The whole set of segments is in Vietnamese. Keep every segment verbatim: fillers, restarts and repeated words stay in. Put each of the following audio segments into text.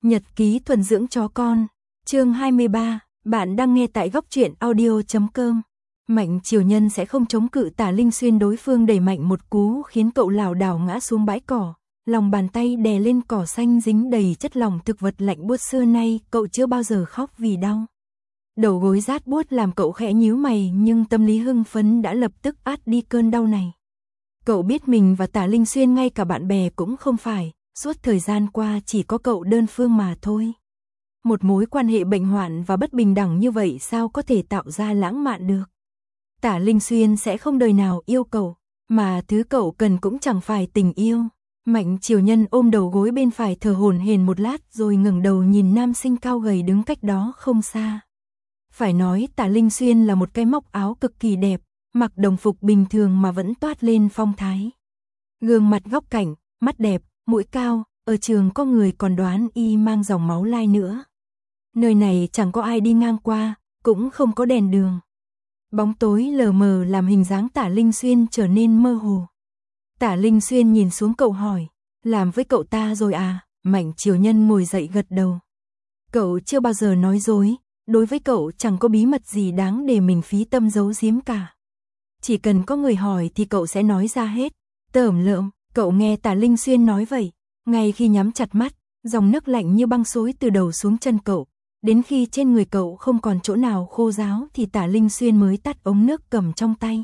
Nhật ký thuần dưỡng chó con, chương hai mươi ba, bạn đang nghe tại góc truyện audio chấm com. Mạnh Triều Nhân sẽ không chống cự Tả Linh Xuyên, đối phương đẩy mạnh một cú khiến cậu lảo đảo ngã xuống bãi cỏ, lòng bàn tay đè lên cỏ xanh dính đầy chất lỏng thực vật lạnh buốt, xưa nay cậu chưa bao giờ khóc vì đau. Đầu gối rát buốt làm cậu khẽ nhíu mày, nhưng tâm lý hưng phấn đã lập tức át đi cơn đau này. Cậu biết mình và Tả Linh Xuyên ngay cả bạn bè cũng không phải, suốt thời gian qua chỉ có cậu đơn phương mà thôi. Một mối quan hệ bệnh hoạn và bất bình đẳng như vậy sao có thể tạo ra lãng mạn được. Tả Linh Xuyên sẽ không đời nào yêu cậu, mà thứ cậu cần cũng chẳng phải tình yêu. Mạnh Triều Nhân ôm đầu gối bên phải thở hổn hển một lát rồi ngẩng đầu nhìn nam sinh cao gầy đứng cách đó không xa. Phải nói Tả Linh Xuyên là một cái móc áo cực kỳ đẹp, mặc đồng phục bình thường mà vẫn toát lên phong thái. Gương mặt góc cạnh, mắt đẹp, mũi cao, ở trường có người còn đoán y mang dòng máu Lai nữa. Nơi này chẳng có ai đi ngang qua, cũng không có đèn đường. Bóng tối lờ mờ làm hình dáng Tả Linh Xuyên trở nên mơ hồ. Tả Linh Xuyên nhìn xuống cậu hỏi, làm với cậu ta rồi à? Mạnh Triều Nhân ngồi dậy gật đầu. Cậu chưa bao giờ nói dối, đối với cậu chẳng có bí mật gì đáng để mình phí tâm giấu giếm cả. Chỉ cần có người hỏi thì cậu sẽ nói ra hết. Tởm lợm, cậu nghe Tả Linh Xuyên nói vậy, ngay khi nhắm chặt mắt, dòng nước lạnh như băng xối từ đầu xuống chân cậu. Đến khi trên người cậu không còn chỗ nào khô ráo thì Tả Linh Xuyên mới tắt ống nước cầm trong tay.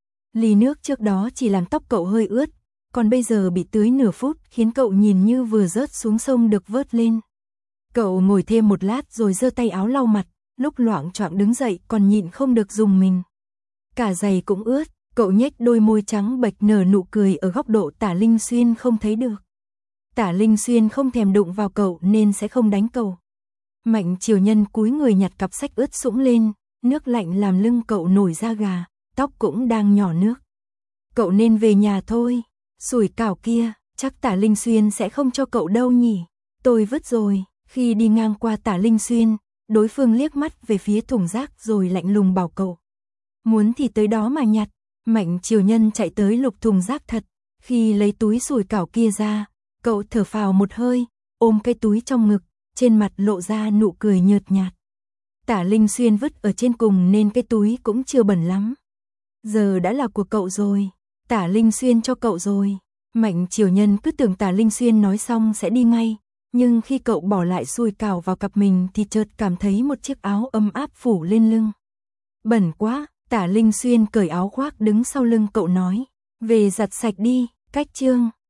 Ly nước trước đó chỉ làm tóc cậu hơi ướt, còn bây giờ bị tưới nửa phút khiến cậu nhìn như vừa rớt xuống sông được vớt lên. Cậu ngồi thêm một lát rồi giơ tay áo lau mặt, lúc loạng choạng đứng dậy còn nhịn không được rùng mình. Cả giày cũng ướt, cậu nhếch đôi môi trắng bệch nở nụ cười ở góc độ Tả Linh Xuyên không thấy được. Tả Linh Xuyên không thèm đụng vào cậu nên sẽ không đánh cậu. Mạnh Triều Nhân cúi người nhặt cặp sách ướt sũng lên, nước lạnh làm lưng cậu nổi da gà, tóc cũng đang nhỏ nước. Cậu nên về nhà thôi, sủi cảo kia, chắc Tả Linh Xuyên sẽ không cho cậu đâu nhỉ. Tôi vứt rồi. Khi đi ngang qua Tả Linh Xuyên, đối phương liếc mắt về phía thùng rác rồi lạnh lùng bảo cậu. Muốn thì tới đó mà nhặt. Mạnh Triều Nhân chạy tới lục thùng rác thật. Khi lấy túi sủi cảo kia ra, cậu thở phào một hơi, ôm cái túi trong ngực, trên mặt lộ ra nụ cười nhợt nhạt. Tả Linh Xuyên vứt ở trên cùng nên cái túi cũng chưa bẩn lắm. Giờ đã là của cậu rồi, Tả Linh Xuyên cho cậu rồi. Mạnh Triều Nhân cứ tưởng Tả Linh Xuyên nói xong sẽ đi ngay, nhưng khi cậu bỏ lại sủi cảo vào cặp mình thì chợt cảm thấy một chiếc áo ấm áp phủ lên lưng. Bẩn quá, Tả Linh Xuyên cởi áo khoác đứng sau lưng cậu nói, về giặt sạch đi. Cách chương